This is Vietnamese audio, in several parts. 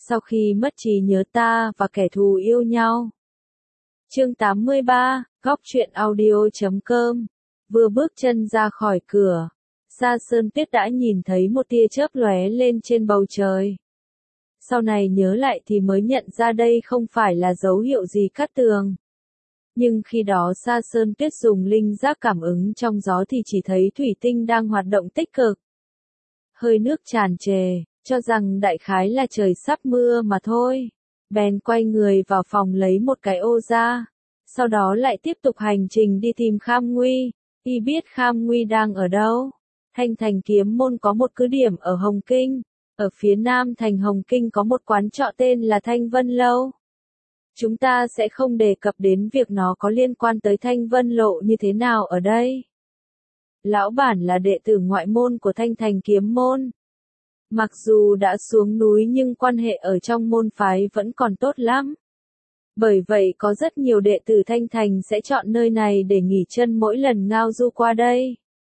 Sau khi mất trí nhớ ta và kẻ thù yêu nhau. Chương 83, Góc truyện audio.com. Vừa bước chân ra khỏi cửa, Sa Sơn Tuyết đã nhìn thấy một tia chớp lóe lên trên bầu trời. Sau này nhớ lại thì mới nhận ra đây không phải là dấu hiệu gì cát tường. Nhưng khi đó Sa Sơn Tuyết dùng linh giác cảm ứng trong gió thì chỉ thấy thủy tinh đang hoạt động tích cực. Hơi nước tràn trề, cho rằng đại khái là trời sắp mưa mà thôi. Bèn quay người vào phòng lấy một cái ô ra. Sau đó lại tiếp tục hành trình đi tìm Kham Nguy. Y biết Kham Nguy đang ở đâu. Thanh Thành Kiếm Môn có một cứ điểm ở Hồng Kinh. Ở phía nam thành Hồng Kinh có một quán trọ tên là Thanh Vân Lâu. Chúng ta sẽ không đề cập đến việc nó có liên quan tới Thanh Vân Lộ như thế nào ở đây. Lão bản là đệ tử ngoại môn của Thanh Thành Kiếm Môn. Mặc dù đã xuống núi nhưng quan hệ ở trong môn phái vẫn còn tốt lắm. Bởi vậy có rất nhiều đệ tử Thanh Thành sẽ chọn nơi này để nghỉ chân mỗi lần ngao du qua đây.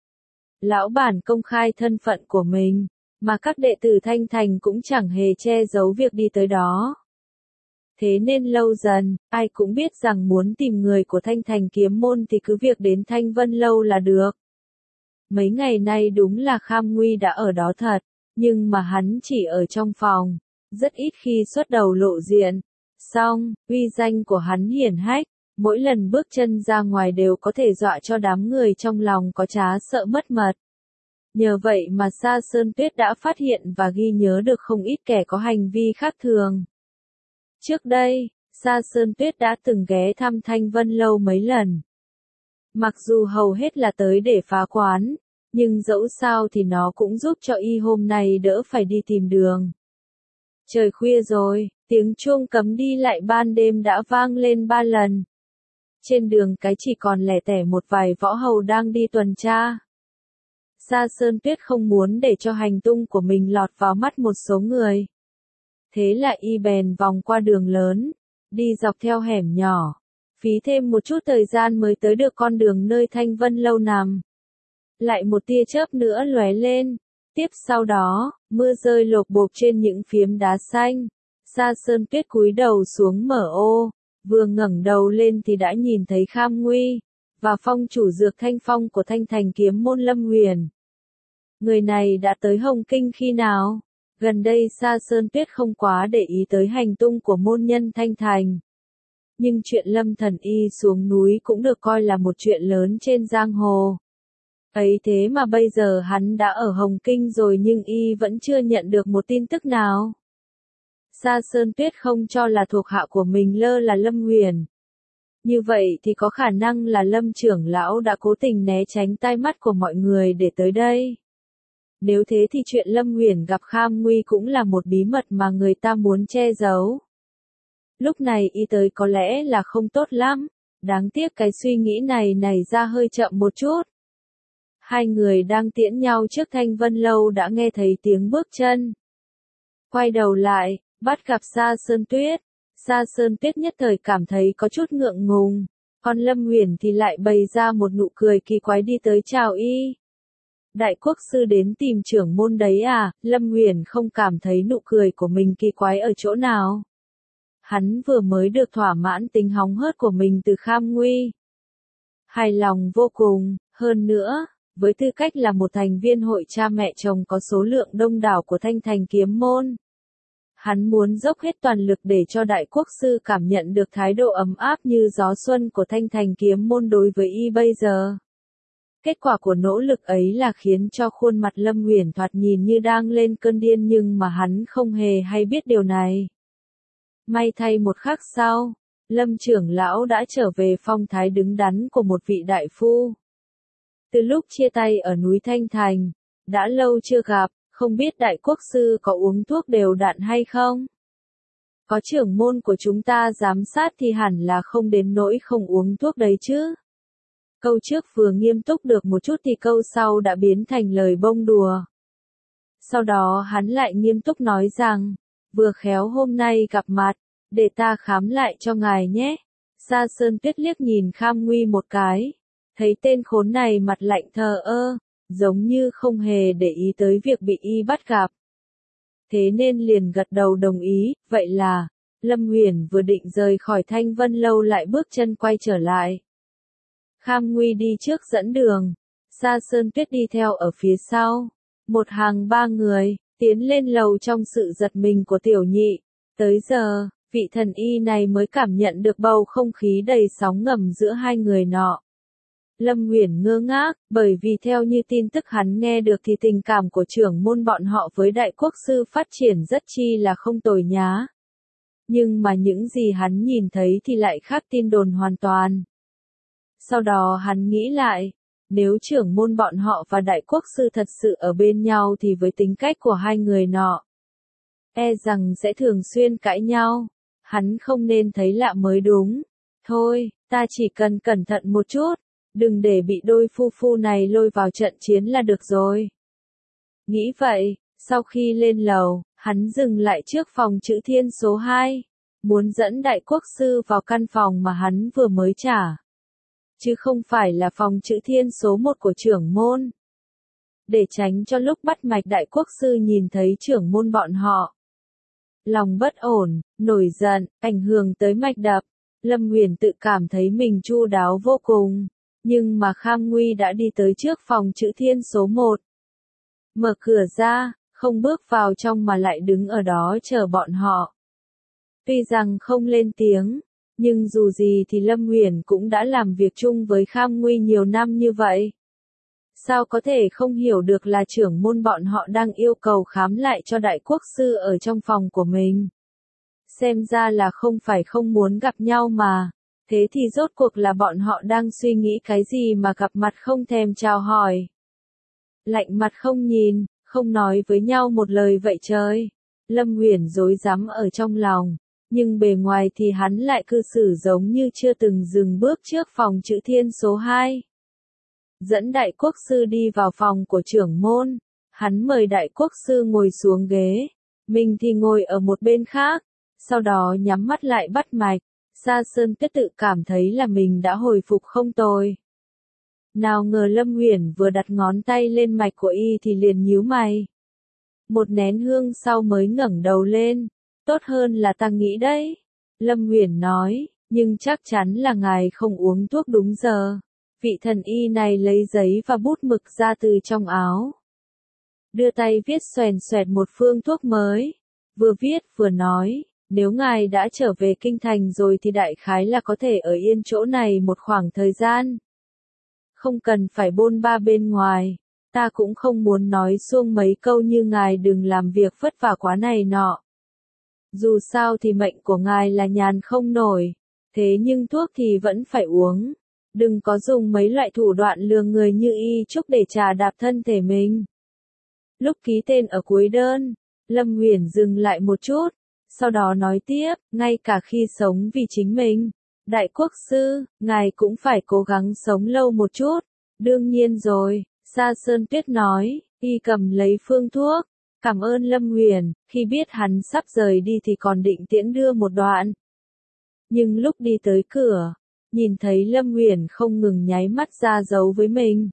Lão bản công khai thân phận của mình, mà các đệ tử Thanh Thành cũng chẳng hề che giấu việc đi tới đó. Thế nên lâu dần, ai cũng biết rằng muốn tìm người của Thanh Thành Kiếm Môn thì cứ việc đến Thanh Vân Lâu là được. Mấy ngày nay đúng là Kham Nguy đã ở đó thật, nhưng mà hắn chỉ ở trong phòng, rất ít khi xuất đầu lộ diện. Song, uy danh của hắn hiển hách, mỗi lần bước chân ra ngoài đều có thể dọa cho đám người trong lòng có trá sợ mất mật. Nhờ vậy mà Sa Sơn Tuyết đã phát hiện và ghi nhớ được không ít kẻ có hành vi khác thường. Trước đây, Sa Sơn Tuyết đã từng ghé thăm Thanh Vân Lâu mấy lần. Mặc dù hầu hết là tới để phá quán, nhưng dẫu sao thì nó cũng giúp cho y hôm nay đỡ phải đi tìm đường. Trời khuya rồi, tiếng chuông cấm đi lại ban đêm đã vang lên 3 lần. Trên đường cái chỉ còn lẻ tẻ một vài võ hầu đang đi tuần tra. Sa Sơn Tuyết không muốn để cho hành tung của mình lọt vào mắt một số người. Thế là y bèn vòng qua đường lớn, đi dọc theo hẻm nhỏ, phí thêm một chút thời gian mới tới được con đường nơi Thanh Vân Lâu nằm. Lại một tia chớp nữa lóe lên, tiếp sau đó, mưa rơi lộp bộp trên những phiếm đá xanh. Sa Sơn Tuyết cúi đầu xuống mở ô, vừa ngẩng đầu lên thì đã nhìn thấy Kham Nguy, và phong chủ dược Thanh Phong của Thanh Thành Kiếm Môn Lâm Huyền. Người này đã tới Hồng Kinh khi nào? Gần đây Sa Sơn Tuyết không quá để ý tới hành tung của môn nhân Thanh Thành. Nhưng chuyện Lâm Thần Y xuống núi cũng được coi là một chuyện lớn trên giang hồ. Ấy thế mà bây giờ hắn đã ở Hồng Kinh rồi nhưng y vẫn chưa nhận được một tin tức nào. Sa Sơn Tuyết không cho là thuộc hạ của mình lơ là Lâm Huyền. Như vậy thì có khả năng là Lâm trưởng lão đã cố tình né tránh tai mắt của mọi người để tới đây. Nếu thế thì chuyện Lâm Huyền gặp Kham Nguy cũng là một bí mật mà người ta muốn che giấu. Lúc này y tới có lẽ là không tốt lắm, đáng tiếc cái suy nghĩ này nảy ra hơi chậm một chút. Hai người đang tiễn nhau trước Thanh Vân Lâu đã nghe thấy tiếng bước chân. Quay đầu lại, bắt gặp Sa Sơn Tuyết. Sa Sơn Tuyết nhất thời cảm thấy có chút ngượng ngùng, còn Lâm Huyền thì lại bày ra một nụ cười kỳ quái đi tới chào y. Đại quốc sư đến tìm trưởng môn đấy à? Lâm Huyền không cảm thấy nụ cười của mình kỳ quái ở chỗ nào. Hắn vừa mới được thỏa mãn tính hóng hớt của mình từ Kham Nguy. Hài lòng vô cùng, hơn nữa, với tư cách là một thành viên hội cha mẹ chồng có số lượng đông đảo của Thanh Thành Kiếm Môn. Hắn muốn dốc hết toàn lực để cho đại quốc sư cảm nhận được thái độ ấm áp như gió xuân của Thanh Thành Kiếm Môn đối với y bây giờ. Kết quả của nỗ lực ấy là khiến cho khuôn mặt Lâm Huyền thoạt nhìn như đang lên cơn điên nhưng mà hắn không hề hay biết điều này. May thay một khắc sau, Lâm trưởng lão đã trở về phong thái đứng đắn của một vị đại phu. Từ lúc chia tay ở núi Thanh Thành, đã lâu chưa gặp, không biết đại quốc sư có uống thuốc đều đặn hay không? Có trưởng môn của chúng ta giám sát thì hẳn là không đến nỗi không uống thuốc đấy chứ. Câu trước vừa nghiêm túc được một chút thì câu sau đã biến thành lời bông đùa. Sau đó hắn lại nghiêm túc nói rằng, vừa khéo hôm nay gặp mặt, để ta khám lại cho ngài nhé. Sa Sơn Tuyết liếc nhìn Kham Nguy một cái, thấy tên khốn này mặt lạnh thờ ơ, giống như không hề để ý tới việc bị y bắt gặp. thế nên liền gật đầu đồng ý, vậy là, Lâm Huyền vừa định rời khỏi Thanh Vân Lâu lại bước chân quay trở lại. Kham Nguy đi trước dẫn đường, Sa Sơn Tuyết đi theo ở phía sau, một hàng ba người, tiến lên lầu trong sự giật mình của tiểu nhị. Tới giờ, vị thần y này mới cảm nhận được bầu không khí đầy sóng ngầm giữa hai người nọ. Lâm Huyền ngơ ngác, bởi vì theo như tin tức hắn nghe được thì tình cảm của trưởng môn bọn họ với đại quốc sư phát triển rất chi là không tồi nhá. Nhưng mà những gì hắn nhìn thấy thì lại khác tin đồn hoàn toàn. Sau đó hắn nghĩ lại, nếu trưởng môn bọn họ và đại quốc sư thật sự ở bên nhau thì với tính cách của hai người nọ, e rằng sẽ thường xuyên cãi nhau. Hắn không nên thấy lạ mới đúng. Thôi, ta chỉ cần cẩn thận một chút, đừng để bị đôi phu phu này lôi vào trận chiến là được rồi. Nghĩ vậy, sau khi lên lầu, hắn dừng lại trước phòng chữ thiên số 2, muốn dẫn đại quốc sư vào căn phòng mà hắn vừa mới trả. Chứ không phải là phòng chữ thiên số 1 của trưởng môn. Để tránh cho lúc bắt mạch đại quốc sư nhìn thấy trưởng môn bọn họ. Lòng bất ổn, nổi giận, ảnh hưởng tới mạch đập. Lâm Huyền tự cảm thấy mình chu đáo vô cùng. Nhưng mà Kham Nguy đã đi tới trước phòng chữ thiên số 1. Mở cửa ra, không bước vào trong mà lại đứng ở đó chờ bọn họ. Tuy rằng không lên tiếng, nhưng dù gì thì Lâm Huyền cũng đã làm việc chung với Kham Nguy nhiều năm như vậy. Sao có thể không hiểu được là trưởng môn bọn họ đang yêu cầu khám lại cho đại quốc sư ở trong phòng của mình. Xem ra là không phải không muốn gặp nhau mà. Thế thì rốt cuộc là bọn họ đang suy nghĩ cái gì mà gặp mặt không thèm chào hỏi. Lạnh mặt không nhìn, không nói với nhau một lời vậy trời. Lâm Huyền rối rắm ở trong lòng, nhưng bề ngoài thì hắn lại cư xử giống như chưa từng dừng bước trước phòng chữ thiên số 2. Dẫn đại quốc sư đi vào phòng của trưởng môn, hắn mời đại quốc sư ngồi xuống ghế, mình thì ngồi ở một bên khác, sau đó nhắm mắt lại bắt mạch. Sa Sơn Tuyết tự cảm thấy là mình đã hồi phục không tồi. Nào ngờ Lâm Huyền vừa đặt ngón tay lên mạch của y thì liền nhíu mày. Một nén hương sau mới ngẩng đầu lên. Tốt hơn là ta nghĩ đấy. Lâm Huyền nói, nhưng chắc chắn là ngài không uống thuốc đúng giờ. Vị thần y này lấy giấy và bút mực ra từ trong áo. Đưa tay viết xoèn xoẹt một phương thuốc mới. Vừa viết vừa nói. Nếu ngài đã trở về kinh thành rồi thì đại khái là có thể ở yên chỗ này một khoảng thời gian. Không cần phải bôn ba bên ngoài, ta cũng không muốn nói suông mấy câu như ngài đừng làm việc vất vả quá này nọ. Dù sao thì mệnh của ngài là nhàn không nổi, thế nhưng thuốc thì vẫn phải uống. Đừng có dùng mấy loại thủ đoạn lừa người như y trúc để trà đạp thân thể mình. Lúc ký tên ở cuối đơn, Lâm Huyền dừng lại một chút. Sau đó nói tiếp, ngay cả khi sống vì chính mình, đại quốc sư, ngài cũng phải cố gắng sống lâu một chút. Đương nhiên rồi, Sa Sơn Tuyết nói, y cầm lấy phương thuốc. Cảm ơn Lâm Huyền, khi biết hắn sắp rời đi thì còn định tiễn đưa một đoạn. Nhưng lúc đi tới cửa, nhìn thấy Lâm Huyền không ngừng nháy mắt ra dấu với mình.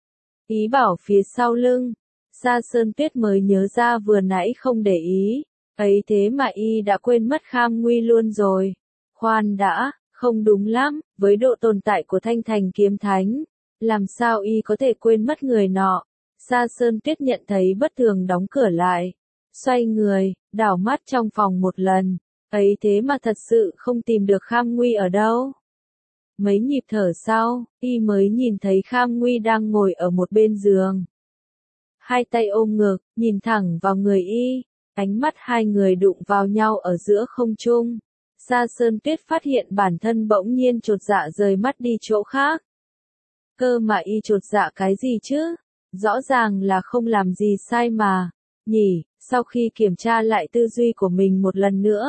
Ý bảo phía sau lưng, Sa Sơn Tuyết mới nhớ ra vừa nãy không để ý. Ấy thế mà y đã quên mất Kham Nguy luôn rồi. Khoan đã, không đúng lắm, với độ tồn tại của Thanh Thành Kiếm Thánh, làm sao y có thể quên mất người nọ. Sa Sơn Tuyết nhận thấy bất thường đóng cửa lại, xoay người, đảo mắt trong phòng một lần, ấy thế mà thật sự không tìm được Kham Nguy ở đâu. Mấy nhịp thở sau, y mới nhìn thấy Kham Nguy đang ngồi ở một bên giường. Hai tay ôm ngực, nhìn thẳng vào người y. Ánh mắt hai người đụng vào nhau ở giữa không trung. Sa Sơn Tuyết phát hiện bản thân bỗng nhiên chột dạ rời mắt đi chỗ khác. Cơ mà y chột dạ cái gì chứ? Rõ ràng là không làm gì sai mà. Nhỉ, sau khi kiểm tra lại tư duy của mình một lần nữa.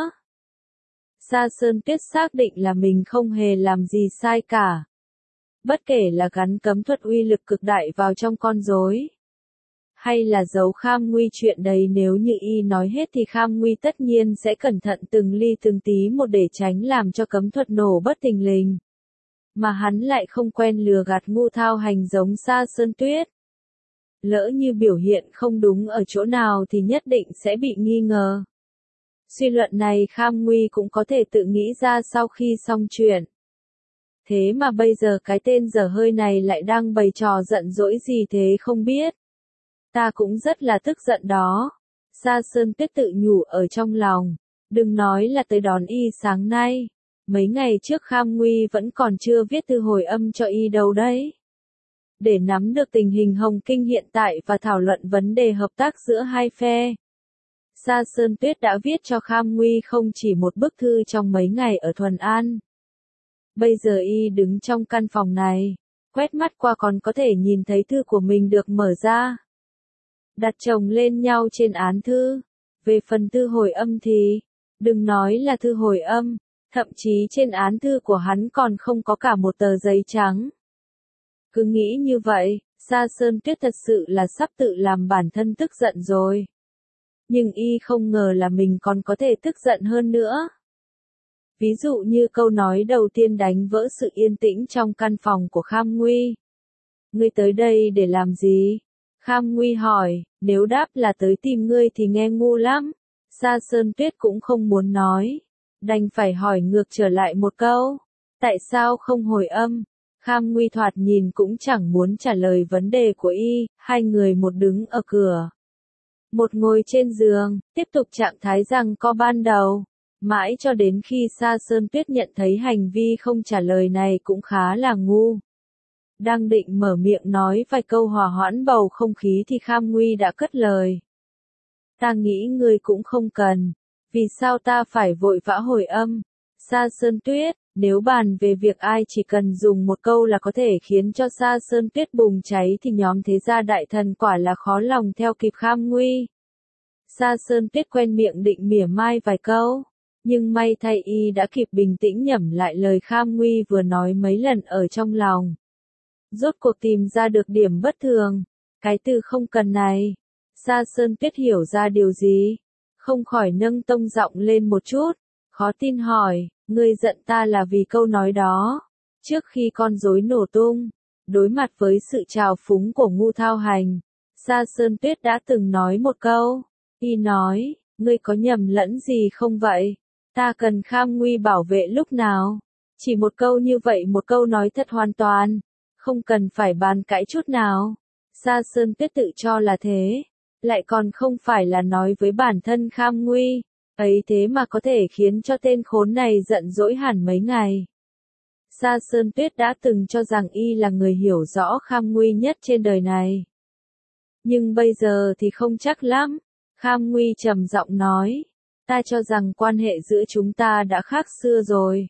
Sa Sơn Tuyết xác định là mình không hề làm gì sai cả. Bất kể là gắn cấm thuật uy lực cực đại vào trong con rối, hay là giấu Kham Nguy chuyện đấy, nếu như y nói hết thì Kham Nguy tất nhiên sẽ cẩn thận từng ly từng tí một để tránh làm cho cấm thuật nổ bất thình lình. Mà hắn lại không quen lừa gạt ngu thao hành giống Sa Sơn Tuyết. Lỡ như biểu hiện không đúng ở chỗ nào thì nhất định sẽ bị nghi ngờ. Suy luận này Kham Nguy cũng có thể tự nghĩ ra sau khi xong chuyện. Thế mà bây giờ cái tên dở hơi này lại đang bày trò giận dỗi gì thế không biết. Ta cũng rất là tức giận đó. Sa Sơn Tuyết tự nhủ ở trong lòng. Đừng nói là tới đón y sáng nay. Mấy ngày trước Kham Nguy vẫn còn chưa viết thư hồi âm cho y đâu đấy. Để nắm được tình hình Hồng Kinh hiện tại và thảo luận vấn đề hợp tác giữa hai phe. Sa Sơn Tuyết đã viết cho Kham Nguy không chỉ một bức thư trong mấy ngày ở Thuần An. Bây giờ y đứng trong căn phòng này, quét mắt qua còn có thể nhìn thấy thư của mình được mở ra. Đặt chồng lên nhau trên án thư. Về phần thư hồi âm thì, đừng nói là thư hồi âm, thậm chí trên án thư của hắn còn không có cả một tờ giấy trắng. Cứ nghĩ như vậy, Sa Sơn Tuyết thật sự là sắp tự làm bản thân tức giận rồi. Nhưng y không ngờ là mình còn có thể tức giận hơn nữa. Ví dụ như câu nói đầu tiên đánh vỡ sự yên tĩnh trong căn phòng của Kham Nguy. Ngươi tới đây để làm gì? Kham Nguy hỏi, nếu đáp là tới tìm ngươi thì nghe ngu lắm. Sa Sơn Tuyết cũng không muốn nói. Đành phải hỏi ngược trở lại một câu. Tại sao không hồi âm? Kham Nguy thoạt nhìn cũng chẳng muốn trả lời vấn đề của y, hai người một đứng ở cửa. Một ngồi trên giường, tiếp tục trạng thái giằng co ban đầu. Mãi cho đến khi Sa Sơn Tuyết nhận thấy hành vi không trả lời này cũng khá là ngu. Đang định mở miệng nói vài câu hòa hoãn bầu không khí thì Kham Nguy đã cất lời. Ta nghĩ ngươi cũng không cần. Vì sao ta phải vội vã hồi âm? Sa Sơn Tuyết, nếu bàn về việc ai chỉ cần dùng một câu là có thể khiến cho Sa Sơn Tuyết bùng cháy thì nhóm thế gia đại thần quả là khó lòng theo kịp Kham Nguy. Sa Sơn Tuyết quen miệng định mỉa mai vài câu. Nhưng may thay y đã kịp bình tĩnh nhẩm lại lời Kham Nguy vừa nói mấy lần ở trong lòng. Rốt cuộc tìm ra được điểm bất thường. Cái từ không cần này. Sa Sơn Tuyết hiểu ra điều gì? Không khỏi nâng tông giọng lên một chút. Khó tin hỏi, ngươi giận ta là vì câu nói đó. Trước khi con rối nổ tung, đối mặt với sự trào phúng của Ngu Thao Hành, Sa Sơn Tuyết đã từng nói một câu. Y nói, ngươi có nhầm lẫn gì không vậy? Ta cần Kham Nguy bảo vệ lúc nào? Chỉ một câu như vậy, một câu nói thật hoàn toàn. Không cần phải bàn cãi chút nào. Sa Sơn Tuyết tự cho là thế. Lại còn không phải là nói với bản thân Kham Nguy. Ấy thế mà có thể khiến cho tên khốn này giận dỗi hẳn mấy ngày. Sa Sơn Tuyết đã từng cho rằng y là người hiểu rõ Kham Nguy nhất trên đời này. Nhưng bây giờ thì không chắc lắm. Kham Nguy trầm giọng nói. Ta cho rằng quan hệ giữa chúng ta đã khác xưa rồi.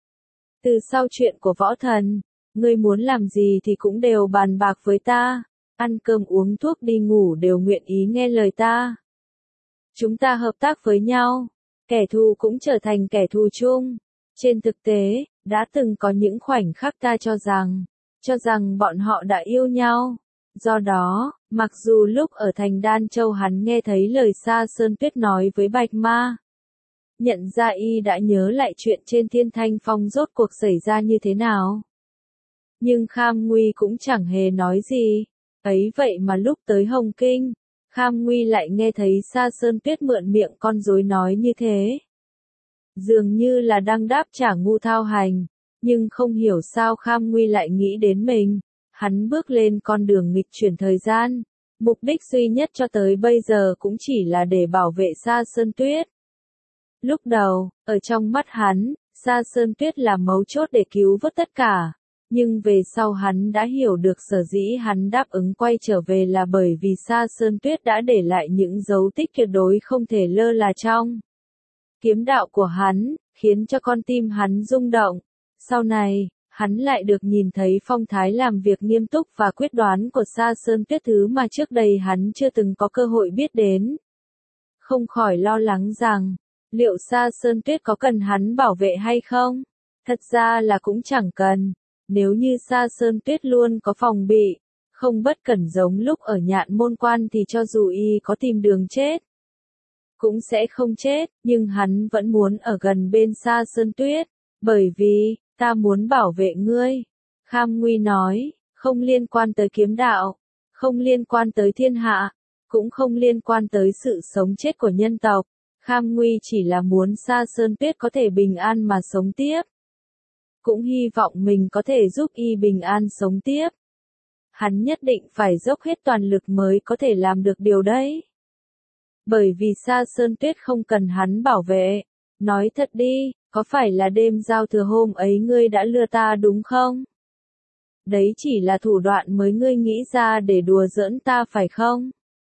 Từ sau chuyện của võ thần, ngươi muốn làm gì thì cũng đều bàn bạc với ta. Ăn cơm uống thuốc đi ngủ đều nguyện ý nghe lời ta. Chúng ta hợp tác với nhau. Kẻ thù cũng trở thành kẻ thù chung. Trên thực tế, đã từng có những khoảnh khắc ta cho rằng bọn họ đã yêu nhau. Do đó, mặc dù lúc ở thành Đan Châu hắn nghe thấy lời Sa Sơn Tuyết nói với Bạch Ma, nhận ra y đã nhớ lại chuyện trên Thiên Thanh Phong rốt cuộc xảy ra như thế nào. Nhưng Kham Nguy cũng chẳng hề nói gì. Ấy vậy mà lúc tới Hồng Kinh, Kham Nguy lại nghe thấy Sa Sơn Tuyết mượn miệng con rối nói như thế. Dường như là đang đáp trả Ngu Thao Hành, nhưng không hiểu sao Kham Nguy lại nghĩ đến mình. Hắn bước lên con đường nghịch chuyển thời gian. Mục đích duy nhất cho tới bây giờ cũng chỉ là để bảo vệ Sa Sơn Tuyết. Lúc đầu, ở trong mắt hắn, Sa Sơn Tuyết là mấu chốt để cứu vớt tất cả. Nhưng về sau hắn đã hiểu được sở dĩ hắn đáp ứng quay trở về là bởi vì Sa Sơn Tuyết đã để lại những dấu tích tuyệt đối không thể lơ là trong kiếm đạo của hắn, khiến cho con tim hắn rung động. Sau này, hắn lại được nhìn thấy phong thái làm việc nghiêm túc và quyết đoán của Sa Sơn Tuyết, thứ mà trước đây hắn chưa từng có cơ hội biết đến. Không khỏi lo lắng rằng, liệu Sa Sơn Tuyết có cần hắn bảo vệ hay không? Thật ra là cũng chẳng cần. Nếu như Sa Sơn Tuyết luôn có phòng bị, không bất cẩn giống lúc ở Nhạn Môn Quan thì cho dù y có tìm đường chết, cũng sẽ không chết, nhưng hắn vẫn muốn ở gần bên Sa Sơn Tuyết, bởi vì, ta muốn bảo vệ ngươi. Kham Nguy nói, không liên quan tới kiếm đạo, không liên quan tới thiên hạ, cũng không liên quan tới sự sống chết của nhân tộc. Kham Nguy chỉ là muốn Sa Sơn Tuyết có thể bình an mà sống tiếp. Cũng hy vọng mình có thể giúp y bình an sống tiếp. Hắn nhất định phải dốc hết toàn lực mới có thể làm được điều đấy. Bởi vì Sa Sơn Tuyết không cần hắn bảo vệ. Nói thật đi, có phải là đêm giao thừa hôm ấy ngươi đã lừa ta đúng không? Đấy chỉ là thủ đoạn mới ngươi nghĩ ra để đùa giỡn ta phải không?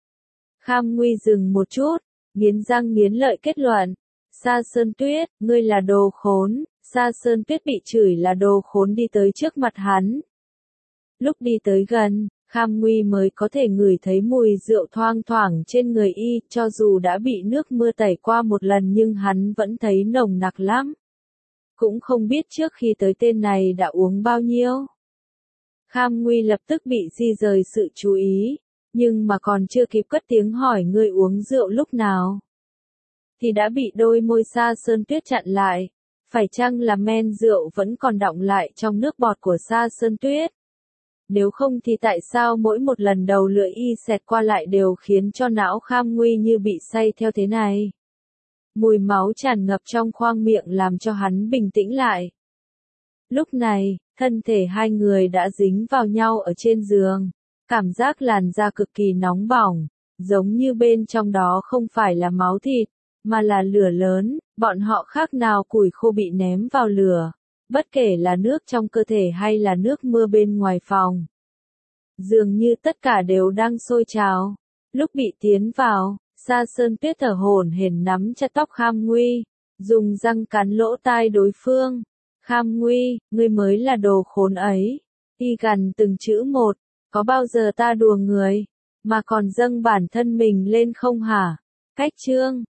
Kham Nguy dừng một chút, nghiến răng nghiến lợi kết luận. Sa Sơn Tuyết, ngươi là đồ khốn. Sa Sơn Tuyết bị chửi là đồ khốn đi tới trước mặt hắn. Lúc đi tới gần, Kham Nguy mới có thể ngửi thấy mùi rượu thoang thoảng trên người y, cho dù đã bị nước mưa tẩy qua một lần nhưng hắn vẫn thấy nồng nặc lắm. Cũng không biết trước khi tới tên này đã uống bao nhiêu. Kham Nguy lập tức bị di rời sự chú ý, nhưng mà còn chưa kịp cất tiếng hỏi ngươi uống rượu lúc nào, thì đã bị đôi môi Sa Sơn Tuyết chặn lại. Phải chăng là men rượu vẫn còn đọng lại trong nước bọt của Sa Sơn Tuyết? Nếu không thì tại sao mỗi một lần đầu lưỡi y xẹt qua lại đều khiến cho não Kham Nguy như bị say theo thế này? Mùi máu tràn ngập trong khoang miệng làm cho hắn bình tĩnh lại. Lúc này, thân thể hai người đã dính vào nhau ở trên giường. Cảm giác làn da cực kỳ nóng bỏng, giống như bên trong đó không phải là máu thịt, mà là lửa lớn. Bọn họ khác nào củi khô bị ném vào lửa, bất kể là nước trong cơ thể hay là nước mưa bên ngoài phòng. Dường như tất cả đều đang sôi trào. Lúc bị tiến vào, Sa Sơn Tuyết thở hổn hển nắm chặt tóc Kham Nguy, dùng răng cắn lỗ tai đối phương. Kham Nguy, ngươi mới là đồ khốn ấy. Y gằn từng chữ một, có bao giờ ta đùa người, mà còn dâng bản thân mình lên không hả? Cách chương